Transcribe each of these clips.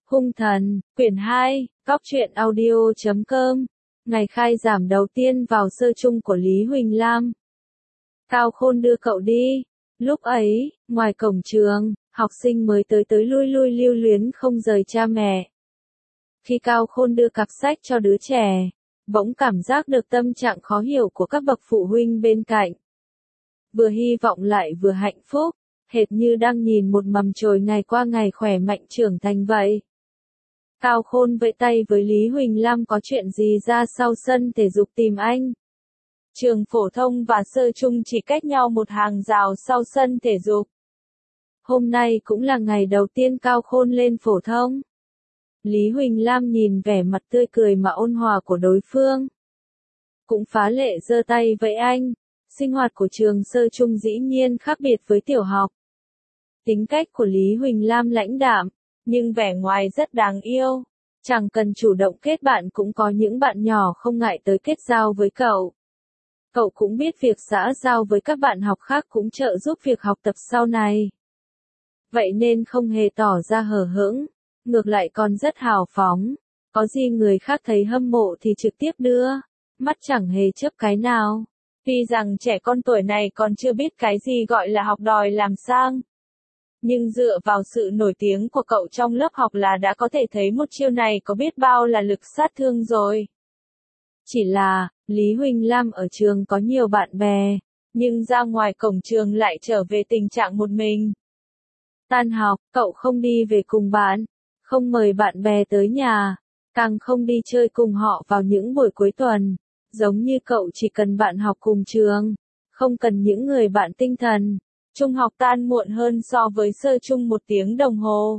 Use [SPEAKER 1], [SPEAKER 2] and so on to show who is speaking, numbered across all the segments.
[SPEAKER 1] Hung thần, quyển 2, Góc truyện audio.com. Ngày khai giảng đầu tiên vào sơ chung của Lý Huỳnh Lam. Cao Khôn đưa cậu đi. Lúc ấy, ngoài cổng trường, học sinh mới tới lui lưu luyến không rời cha mẹ. Khi Cao Khôn đưa cặp sách cho đứa trẻ, bỗng cảm giác được tâm trạng khó hiểu của các bậc phụ huynh bên cạnh. Vừa hy vọng lại vừa hạnh phúc, hệt như đang nhìn một mầm chồi ngày qua ngày khỏe mạnh trưởng thành vậy. Cao Khôn vẫy tay với Lý Huỳnh Lam có chuyện gì ra sau sân thể dục tìm anh. Trường phổ thông và sơ chung chỉ cách nhau một hàng rào sau sân thể dục. Hôm nay cũng là ngày đầu tiên Cao Khôn lên phổ thông. Lý Huỳnh Lam nhìn vẻ mặt tươi cười mà ôn hòa của đối phương. Cũng phá lệ giơ tay với anh. Sinh hoạt của trường sơ chung dĩ nhiên khác biệt với tiểu học. Tính cách của Lý Huỳnh Lam lãnh đạm, nhưng vẻ ngoài rất đáng yêu. Chẳng cần chủ động kết bạn cũng có những bạn nhỏ không ngại tới kết giao với cậu. Cậu cũng biết việc xã giao với các bạn học khác cũng trợ giúp việc học tập sau này. Vậy nên không hề tỏ ra hờ hững, ngược lại còn rất hào phóng. Có gì người khác thấy hâm mộ thì trực tiếp đưa, mắt chẳng hề chớp cái nào. Tuy rằng trẻ con tuổi này còn chưa biết cái gì gọi là học đòi làm sang. Nhưng dựa vào sự nổi tiếng của cậu trong lớp học là đã có thể thấy một chiêu này có biết bao là lực sát thương rồi. Chỉ là, Lý Huỳnh Lam ở trường có nhiều bạn bè, nhưng ra ngoài cổng trường lại trở về tình trạng một mình. Tan học, cậu không đi về cùng bạn, không mời bạn bè tới nhà, càng không đi chơi cùng họ vào những buổi cuối tuần. Giống như cậu chỉ cần bạn học cùng trường, không cần những người bạn tinh thần. Trung học tan muộn hơn so với sơ chung 1 tiếng đồng hồ.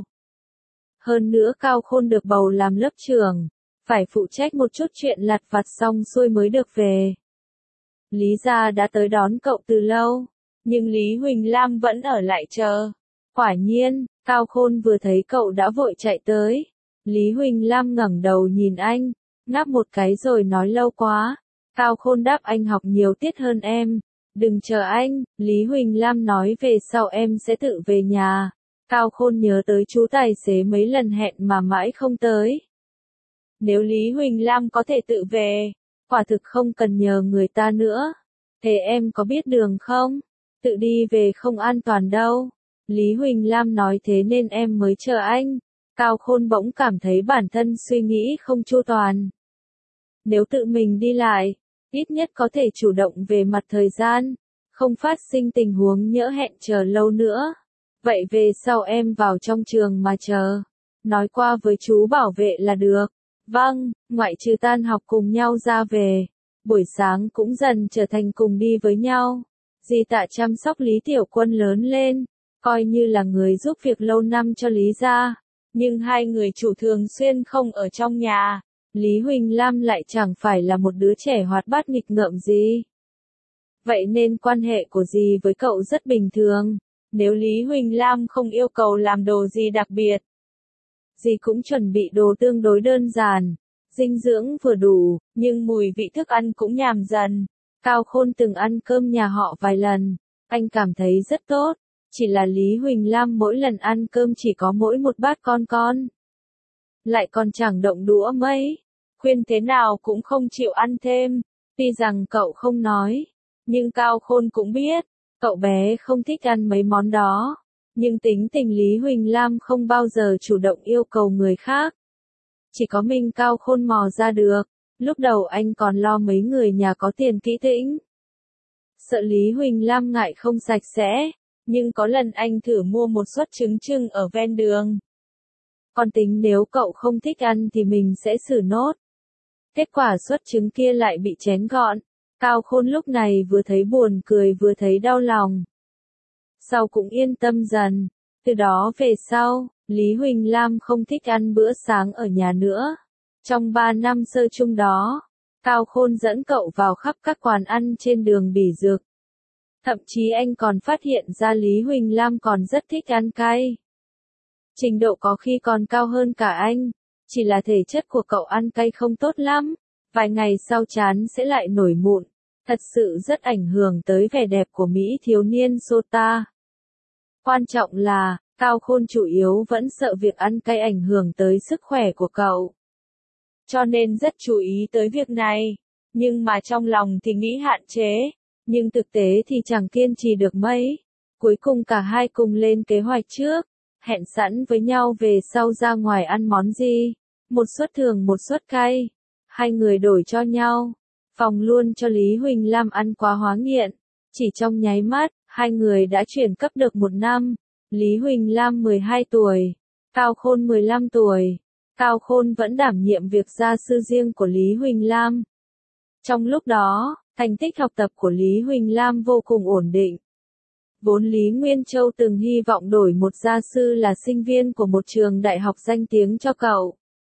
[SPEAKER 1] Hơn nữa Cao Khôn được bầu làm lớp trưởng, phải phụ trách một chút chuyện lặt vặt xong xuôi mới được về. Lý gia đã tới đón cậu từ lâu, nhưng Lý Huỳnh Lam vẫn ở lại chờ. Quả nhiên, Cao Khôn vừa thấy cậu đã vội chạy tới. Lý Huỳnh Lam ngẩng đầu nhìn anh, ngáp một cái rồi nói lâu quá. Cao Khôn đáp anh học nhiều tiết hơn em. Đừng chờ anh, Lý Huỳnh Lam nói về sau em sẽ tự về nhà. Cao Khôn nhớ tới chú tài xế mấy lần hẹn mà mãi không tới. Nếu Lý Huỳnh Lam có thể tự về, quả thực không cần nhờ người ta nữa. Thế em có biết đường không? Tự đi về không an toàn đâu. Lý Huỳnh Lam nói thế nên em mới chờ anh. Cao Khôn bỗng cảm thấy bản thân suy nghĩ không chu toàn. Nếu tự mình đi lại, ít nhất có thể chủ động về mặt thời gian, không phát sinh tình huống nhỡ hẹn chờ lâu nữa. Vậy về sau em vào trong trường mà chờ. Nói qua với chú bảo vệ là được. Vâng, ngoại trừ tan học cùng nhau ra về. Buổi sáng cũng dần trở thành cùng đi với nhau. Dì Tạ chăm sóc Lý Tiểu Quân lớn lên, coi như là người giúp việc lâu năm cho Lý gia. Nhưng hai người chủ thường xuyên không ở trong nhà. Lý Huỳnh Lam lại chẳng phải là một đứa trẻ hoạt bát nghịch ngợm gì. Vậy nên quan hệ của dì với cậu rất bình thường. Nếu Lý Huỳnh Lam không yêu cầu làm đồ gì đặc biệt, dì cũng chuẩn bị đồ tương đối đơn giản, dinh dưỡng vừa đủ, nhưng mùi vị thức ăn cũng nhàm dần. Cao Khôn từng ăn cơm nhà họ vài lần, anh cảm thấy rất tốt. Chỉ là Lý Huỳnh Lam mỗi lần ăn cơm chỉ có mỗi một bát con. Lại còn chẳng động đũa mấy. Khuyên thế nào cũng không chịu ăn thêm. Tuy rằng cậu không nói, nhưng Cao Khôn cũng biết, cậu bé không thích ăn mấy món đó. Nhưng tính tình Lý Huỳnh Lam không bao giờ chủ động yêu cầu người khác. Chỉ có mình Cao Khôn mò ra được. Lúc đầu anh còn lo mấy người nhà có tiền kỹ tĩnh. Sợ Lý Huỳnh Lam ngại không sạch sẽ, nhưng có lần anh thử mua một suất trứng chưng ở ven đường. Còn tính nếu cậu không thích ăn thì mình sẽ xử nốt. Kết quả suất trứng kia lại bị chén gọn. Cao Khôn lúc này vừa thấy buồn cười vừa thấy đau lòng. Sau cũng yên tâm dần. Từ đó về sau, Lý Huỳnh Lam không thích ăn bữa sáng ở nhà nữa. Trong 3 năm sơ chung đó, Cao Khôn dẫn cậu vào khắp các quán ăn trên đường Bỉ Dược. Thậm chí anh còn phát hiện ra Lý Huỳnh Lam còn rất thích ăn cay. Trình độ có khi còn cao hơn cả anh. Chỉ là thể chất của cậu ăn cay không tốt lắm. Vài ngày sau trán sẽ lại nổi mụn. Thật sự rất ảnh hưởng tới vẻ đẹp của Mỹ thiếu niên Sota. Quan trọng là, Cao Khôn chủ yếu vẫn sợ việc ăn cay ảnh hưởng tới sức khỏe của cậu. Cho nên rất chú ý tới việc này. Nhưng mà trong lòng thì nghĩ hạn chế. Nhưng thực tế thì chẳng kiên trì được mấy. Cuối cùng cả hai cùng lên kế hoạch trước. Hẹn sẵn với nhau về sau ra ngoài ăn món gì. Một suất thường một suất cay. Hai người đổi cho nhau. Phòng luôn cho Lý Huỳnh Lam ăn quá hóa nghiện. Chỉ trong nháy mắt, hai người đã chuyển cấp được 1 năm. Lý Huỳnh Lam 12 tuổi. Cao Khôn 15 tuổi. Cao Khôn vẫn đảm nhiệm việc gia sư riêng của Lý Huỳnh Lam. Trong lúc đó, thành tích học tập của Lý Huỳnh Lam vô cùng ổn định. Vốn Lý Nguyên Châu từng hy vọng đổi một gia sư là sinh viên của một trường đại học danh tiếng cho cậu.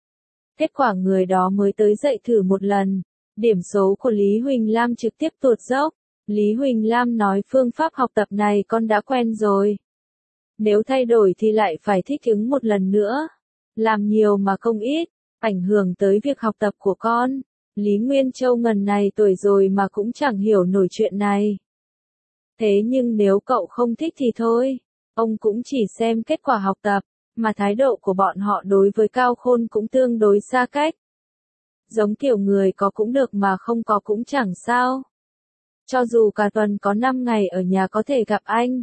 [SPEAKER 1] Kết quả người đó mới tới dạy thử một lần. Điểm số của Lý Huỳnh Lam trực tiếp tụt dốc. Lý Huỳnh Lam nói phương pháp học tập này con đã quen rồi. Nếu thay đổi thì lại phải thích ứng một lần nữa. Làm nhiều mà không ít, ảnh hưởng tới việc học tập của con. Lý Nguyên Châu ngần này tuổi rồi mà cũng chẳng hiểu nổi chuyện này. Thế nhưng nếu cậu không thích thì thôi. Ông cũng chỉ xem kết quả học tập, mà thái độ của bọn họ đối với Cao Khôn cũng tương đối xa cách. Giống kiểu người có cũng được mà không có cũng chẳng sao. Cho dù cả tuần có 5 ngày ở nhà có thể gặp anh.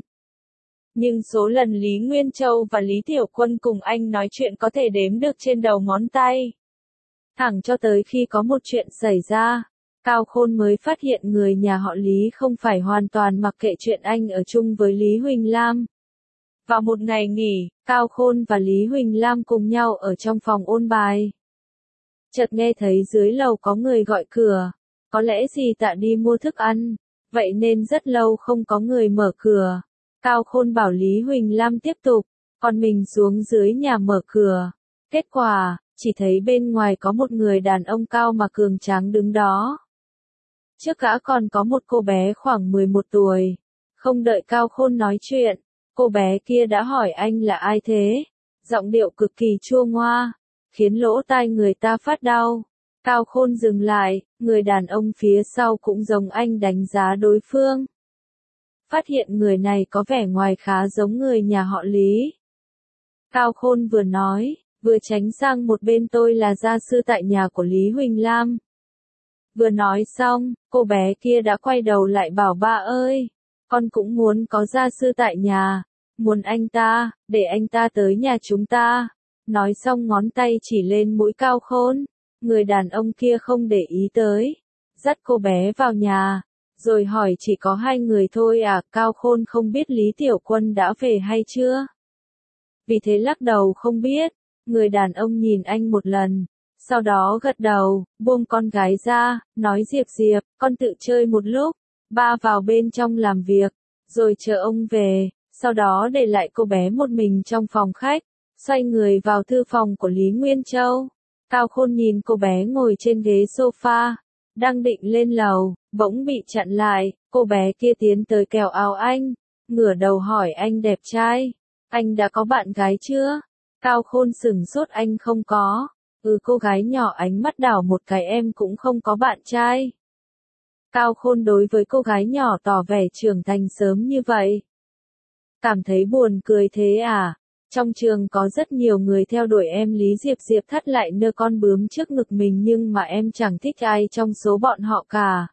[SPEAKER 1] Nhưng số lần Lý Nguyên Châu và Lý Tiểu Quân cùng anh nói chuyện có thể đếm được trên đầu ngón tay. Thẳng cho tới khi có một chuyện xảy ra, Cao Khôn mới phát hiện người nhà họ Lý không phải hoàn toàn mặc kệ chuyện anh ở chung với Lý Huỳnh Lam. Vào một ngày nghỉ, Cao Khôn và Lý Huỳnh Lam cùng nhau ở trong phòng ôn bài. Chợt nghe thấy dưới lầu có người gọi cửa. Có lẽ dì Tạ đi mua thức ăn, vậy nên rất lâu không có người mở cửa. Cao Khôn bảo Lý Huỳnh Lam tiếp tục, còn mình xuống dưới nhà mở cửa. Kết quả, chỉ thấy bên ngoài có một người đàn ông cao mà cường tráng đứng đó. Trước gã còn có một cô bé khoảng 11 tuổi. Không đợi Cao Khôn nói chuyện, cô bé kia đã hỏi anh là ai thế? Giọng điệu cực kỳ chua ngoa, khiến lỗ tai người ta phát đau. Cao Khôn dừng lại, người đàn ông phía sau cũng giống anh đánh giá đối phương. Phát hiện người này có vẻ ngoài khá giống người nhà họ Lý. Cao Khôn vừa nói, vừa tránh sang một bên, tôi là gia sư tại nhà của Lý Huỳnh Lam. Vừa nói xong, cô bé kia đã quay đầu lại bảo ba ơi, con cũng muốn có gia sư tại nhà, muốn anh ta, để anh ta tới nhà chúng ta. Nói xong ngón tay chỉ lên mũi Cao Khôn, người đàn ông kia không để ý tới, dắt cô bé vào nhà, rồi hỏi chỉ có 2 người thôi à? Cao Khôn không biết Lý Tiểu Quân đã về hay chưa. Vì thế lắc đầu không biết, người đàn ông nhìn anh một lần, sau đó gật đầu, buông con gái ra, nói Diệp Diệp, con tự chơi một lúc, ba vào bên trong làm việc, rồi chờ ông về, sau đó để lại cô bé một mình trong phòng khách, xoay người vào thư phòng của Lý Nguyên Châu. Cao Khôn nhìn cô bé ngồi trên ghế sofa, đang định lên lầu, bỗng bị chặn lại, cô bé kia tiến tới kéo áo anh, ngửa đầu hỏi anh đẹp trai, anh đã có bạn gái chưa? Cao Khôn sửng sốt, anh không có. Cô gái nhỏ ánh mắt đảo một cái, em cũng không có bạn trai. Cao Khôn đối với cô gái nhỏ tỏ vẻ trưởng thành sớm như vậy. Cảm thấy buồn cười thế à? Trong trường có rất nhiều người theo đuổi em. Lý Diệp Diệp thắt lại nơ con bướm trước ngực mình, nhưng mà em chẳng thích ai trong số bọn họ cả.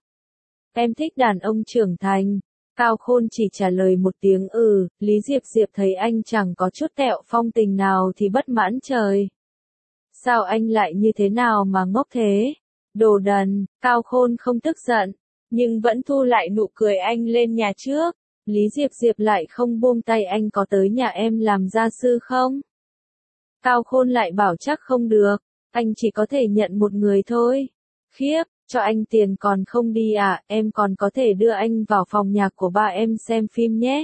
[SPEAKER 1] Em thích đàn ông trưởng thành. Cao Khôn chỉ trả lời một tiếng Lý Diệp Diệp thấy anh chẳng có chút tẹo phong tình nào thì bất mãn trời. Sao anh lại như thế nào mà ngốc thế? Đồ đần. Cao Khôn không tức giận, nhưng vẫn thu lại nụ cười, anh lên nhà trước. Lý Diệp Diệp lại không buông tay, anh có tới nhà em làm gia sư không? Cao Khôn lại bảo chắc không được, anh chỉ có thể nhận một người thôi. Khiếp, cho anh tiền còn không đi à? Em còn có thể đưa anh vào phòng nhạc của ba em xem phim nhé.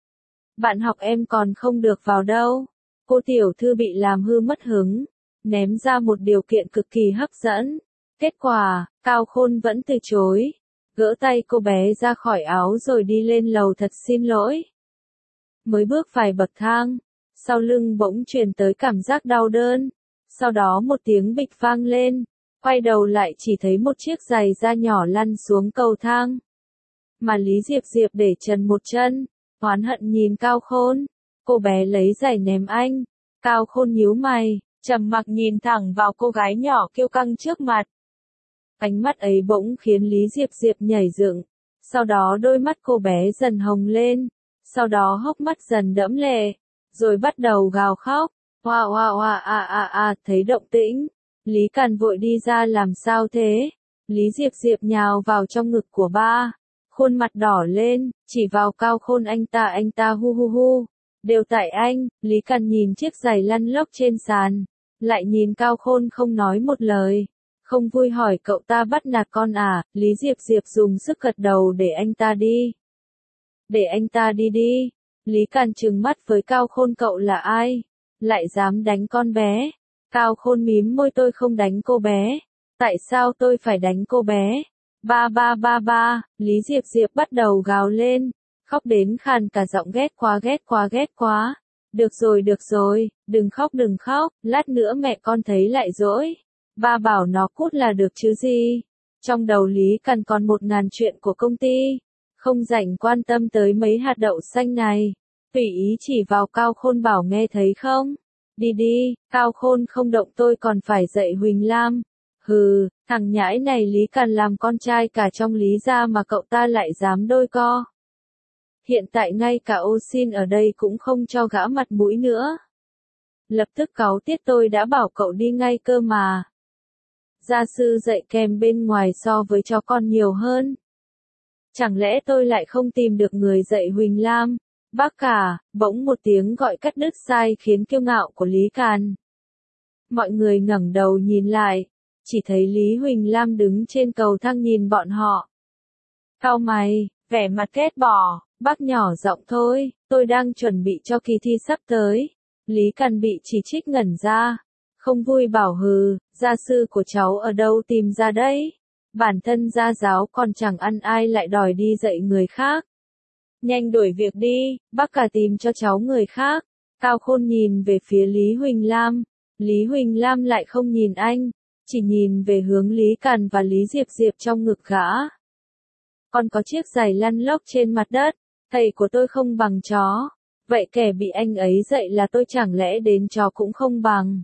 [SPEAKER 1] Bạn học em còn không được vào đâu. Cô tiểu thư bị làm hư mất hứng, ném ra một điều kiện cực kỳ hấp dẫn. Kết quả, Cao Khôn vẫn từ chối. Gỡ tay cô bé ra khỏi áo rồi đi lên lầu, thật xin lỗi. Mới bước vài bậc thang, sau lưng bỗng truyền tới cảm giác đau đớn. Sau đó một tiếng bịch vang lên, quay đầu lại chỉ thấy một chiếc giày da nhỏ lăn xuống cầu thang. Mà Lý Diệp Diệp để trần một chân, oán hận nhìn Cao Khôn. Cô bé lấy giày ném anh. Cao Khôn nhíu mày, trầm mặc nhìn thẳng vào cô gái nhỏ kiêu căng trước mặt. Ánh mắt ấy bỗng khiến Lý Diệp Diệp nhảy dựng. Sau đó đôi mắt cô bé dần hồng lên. Sau đó hốc mắt dần đẫm lệ. Rồi bắt đầu gào khóc. Hoa hoa hoa thấy động tĩnh. Lý Càn vội đi ra làm sao thế? Lý Diệp Diệp nhào vào trong ngực của ba. Khuôn mặt đỏ lên, chỉ vào Cao Khôn anh ta hu hu hu. Đều tại anh, Lý Càn nhìn chiếc giày lăn lóc trên sàn. Lại nhìn Cao Khôn không nói một lời. Không vui hỏi cậu ta bắt nạt con à, Lý Diệp Diệp dùng sức gật đầu để anh ta đi. Để anh ta đi đi. Lý Càn trừng mắt với Cao Khôn cậu là ai? Lại dám đánh con bé. Cao Khôn mím môi tôi không đánh cô bé. Tại sao tôi phải đánh cô bé? Ba, Lý Diệp Diệp bắt đầu gào lên. Khóc đến khàn cả giọng ghét quá. Được rồi, đừng khóc, lát nữa mẹ con thấy lại dỗi. Ba bảo nó cút là được chứ gì. Trong đầu Lý Càn còn 1000 chuyện của công ty. Không rảnh quan tâm tới mấy hạt đậu xanh này. Tùy ý chỉ vào Cao Khôn bảo nghe thấy không? Đi đi, Cao Khôn không động tôi còn phải dạy Huỳnh Lam. Hừ, thằng nhãi này Lý Càn làm con trai cả trong Lý gia mà cậu ta lại dám đôi co. Hiện tại ngay cả ô xin ở đây cũng không cho gã mặt mũi nữa. Lập tức cáu tiết tôi đã bảo cậu đi ngay cơ mà. Gia sư dạy kèm bên ngoài so với cho con nhiều hơn. Chẳng lẽ tôi lại không tìm được người dạy Huỳnh Lam? Bác cả, bỗng một tiếng gọi cắt đứt sai khiến kiêu ngạo của Lý Càn. Mọi người ngẩng đầu nhìn lại, chỉ thấy Lý Huỳnh Lam đứng trên cầu thang nhìn bọn họ. Cau mày, vẻ mặt ghét bỏ, bác nhỏ giọng thôi, tôi đang chuẩn bị cho kỳ thi sắp tới. Lý Càn bị chỉ trích ngẩn ra, không vui bảo hừ, gia sư của cháu ở đâu tìm ra đấy? Bản thân gia giáo còn chẳng ăn ai lại đòi đi dạy người khác. Nhanh đuổi việc đi, bác cả tìm cho cháu người khác. Cao Khôn nhìn về phía Lý Huỳnh Lam. Lý Huỳnh Lam lại không nhìn anh, chỉ nhìn về hướng Lý Càn và Lý Diệp Diệp trong ngực gã. Còn có chiếc giày lăn lóc trên mặt đất, thầy của tôi không bằng chó. Vậy kẻ bị anh ấy dạy là tôi chẳng lẽ đến chó cũng không bằng.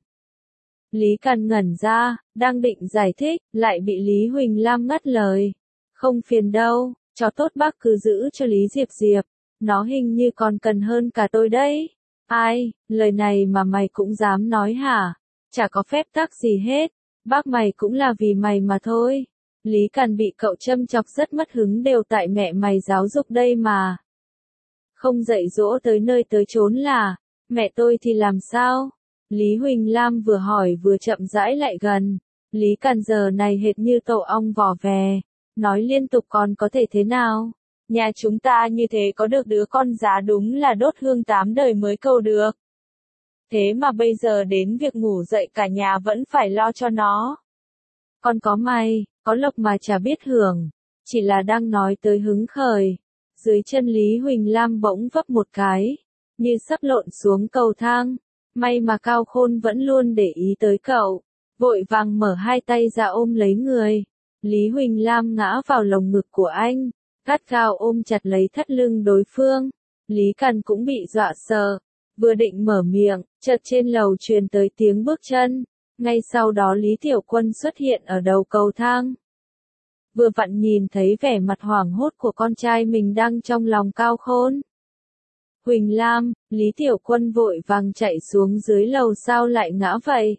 [SPEAKER 1] Lý Càn ngẩn ra, đang định giải thích, lại bị Lý Huỳnh Lam ngắt lời. Không phiền đâu, chó tốt bác cứ giữ cho Lý Diệp Diệp, nó hình như còn cần hơn cả tôi đấy. Ai, lời này mà mày cũng dám nói hả? Chả có phép tắc gì hết, bác mày cũng là vì mày mà thôi. Lý Càn bị cậu châm chọc rất mất hứng đều tại mẹ mày giáo dục đây mà. Không dạy dỗ tới nơi tới chốn là, mẹ tôi thì làm sao? Lý Huỳnh Lam vừa hỏi vừa chậm rãi lại gần. Lý Càn giờ này hệt như tổ ong vỏ vè, nói liên tục còn có thể thế nào? Nhà chúng ta như thế có được đứa con giá đúng là đốt hương 8 đời mới cầu được. Thế mà bây giờ đến việc ngủ dậy cả nhà vẫn phải lo cho nó. Con có may, có lộc mà chả biết hưởng, chỉ là đang nói tới hứng khởi. Dưới chân Lý Huỳnh Lam bỗng vấp một cái, như sắp lộn xuống cầu thang. May mà Cao Khôn vẫn luôn để ý tới cậu, vội vàng mở hai tay ra ôm lấy người. Lý Huỳnh Lam ngã vào lồng ngực của anh, gắt gao ôm chặt lấy thắt lưng đối phương. Lý Càn cũng bị dọa sợ, vừa định mở miệng, chợt trên lầu truyền tới tiếng bước chân. Ngay sau đó Lý Tiểu Quân xuất hiện ở đầu cầu thang. Vừa vặn nhìn thấy vẻ mặt hoảng hốt của con trai mình đang trong lòng Cao Khôn. Huỳnh Lam, Lý Tiểu Quân vội vàng chạy xuống dưới lầu sao lại ngã vậy?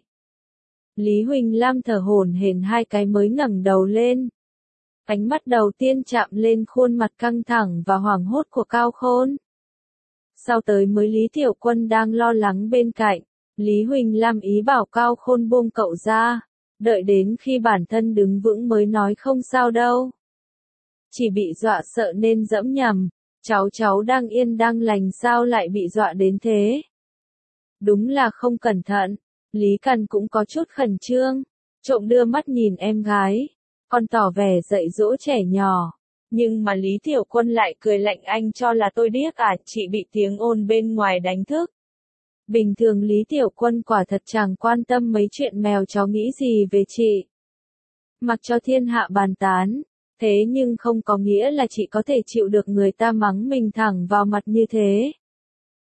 [SPEAKER 1] Lý Huỳnh Lam thở hổn hển 2 cái mới ngẩng đầu lên. Ánh mắt đầu tiên chạm lên khuôn mặt căng thẳng và hoảng hốt của Cao Khôn. Sau tới mới Lý Tiểu Quân đang lo lắng bên cạnh. Lý Huỳnh Lam ý bảo Cao Khôn buông cậu ra. Đợi đến khi bản thân đứng vững mới nói không sao đâu. Chỉ bị dọa sợ nên dẫm nhầm. Cháu đang yên đang lành sao lại bị dọa đến thế? Đúng là không cẩn thận. Lý Càn cũng có chút khẩn trương. Trộm đưa mắt nhìn em gái. Còn tỏ vẻ dạy dỗ trẻ nhỏ. Nhưng mà Lý Tiểu Quân lại cười lạnh anh cho là tôi điếc à, chị bị tiếng ồn bên ngoài đánh thức. Bình thường Lý Tiểu Quân quả thật chẳng quan tâm mấy chuyện mèo chó nghĩ gì về chị. Mặc cho thiên hạ bàn tán. Thế nhưng không có nghĩa là chị có thể chịu được người ta mắng mình thẳng vào mặt như thế.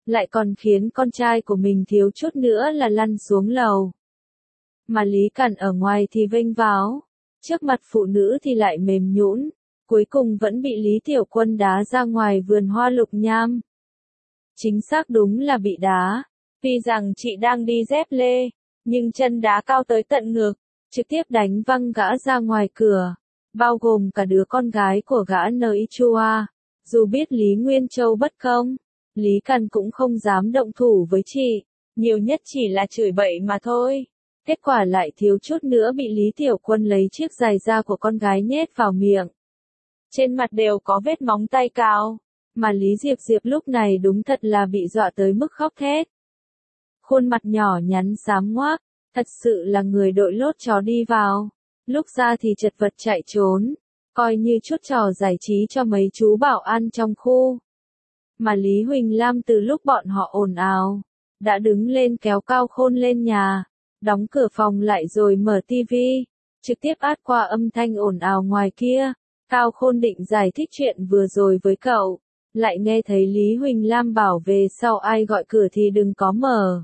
[SPEAKER 1] lại còn khiến con trai của mình thiếu chút nữa là lăn xuống lầu. Mà Lý Cẩn ở ngoài thì vênh váo, trước mặt phụ nữ thì lại mềm nhũn, cuối cùng vẫn bị Lý Tiểu Quân đá ra ngoài vườn hoa lục nham. Chính xác đúng là bị đá, tuy rằng chị đang đi dép lê, nhưng chân đá cao tới tận ngực, trực tiếp đánh văng gã ra ngoài cửa, bao gồm cả đứa con gái của gã N.I. Chua. Dù biết Lý Nguyên Châu bất công, Lý Cẩn cũng không dám động thủ với chị, nhiều nhất chỉ là chửi bậy mà thôi. Kết quả lại thiếu chút nữa bị Lý Tiểu Quân lấy chiếc giày da của con gái nhét vào miệng. Trên mặt đều có vết móng tay cào, mà Lý Diệp Diệp lúc này đúng thật là bị dọa tới mức khóc thét. Khuôn mặt nhỏ nhắn xám ngoác, thật sự là người đội lốt chó đi vào, lúc ra thì chật vật chạy trốn, coi như chút trò giải trí cho mấy chú bảo an trong khu. Mà Lý Huỳnh Lam từ lúc bọn họ ồn ào, đã đứng lên kéo Cao Khôn lên nhà, đóng cửa phòng lại rồi mở tivi, trực tiếp át qua âm thanh ồn ào ngoài kia. Cao Khôn định giải thích chuyện vừa rồi với cậu, lại nghe thấy Lý Huỳnh Lam bảo về sau ai gọi cửa thì đừng có mở.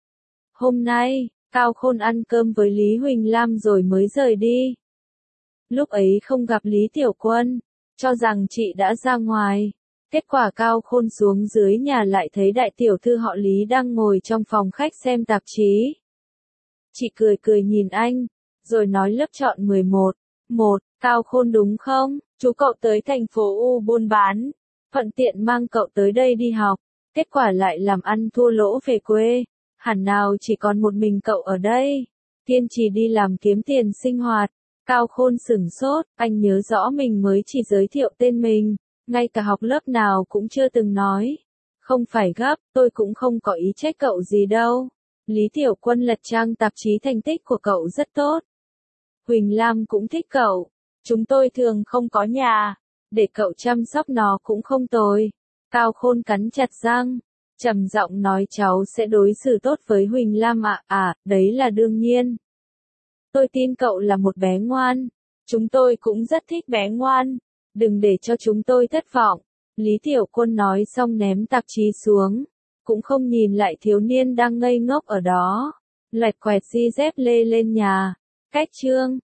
[SPEAKER 1] Hôm nay, Cao Khôn ăn cơm với Lý Huỳnh Lam rồi mới rời đi. Lúc ấy không gặp Lý Tiểu Quân, cho rằng chị đã ra ngoài. Kết quả Cao Khôn xuống dưới nhà lại thấy đại tiểu thư họ Lý đang ngồi trong phòng khách xem tạp chí. Chị cười cười nhìn anh, rồi nói lớp chọn 11. Cao Khôn đúng không? Chú cậu tới thành phố U buôn bán, thuận tiện mang cậu tới đây đi học, kết quả lại làm ăn thua lỗ về quê. Hẳn nào chỉ còn một mình cậu ở đây, kiên trì đi làm kiếm tiền sinh hoạt. Cao Khôn sửng sốt, anh nhớ rõ mình mới chỉ giới thiệu tên mình, ngay cả học lớp nào cũng chưa từng nói. Không phải gấp, tôi cũng không có ý trách cậu gì đâu. Lý Tiểu Quân lật trang tạp chí thành tích của cậu rất tốt. Huỳnh Lam cũng thích cậu. Chúng tôi thường không có nhà, để cậu chăm sóc nó cũng không tồi. Cao Khôn cắn chặt răng, trầm giọng nói cháu sẽ đối xử tốt với Huỳnh Lam ạ. Đấy là đương nhiên. Tôi tin cậu là một bé ngoan. Chúng tôi cũng rất thích bé ngoan. Đừng để cho chúng tôi thất vọng. Lý Tiểu Quân nói xong ném tạp chí xuống, cũng không nhìn lại thiếu niên đang ngây ngốc ở đó. Lạch quẹt di dép lê lên nhà. Cách chương